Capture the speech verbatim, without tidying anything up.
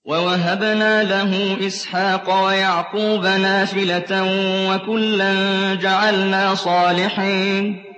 وَوَهَبْنَا لَهُ إِسْحَاقَ وَيَعْقُوبَ نَافِلَةً ۖ وَكُلًّا جَعَلْنَا صَالِحِينَ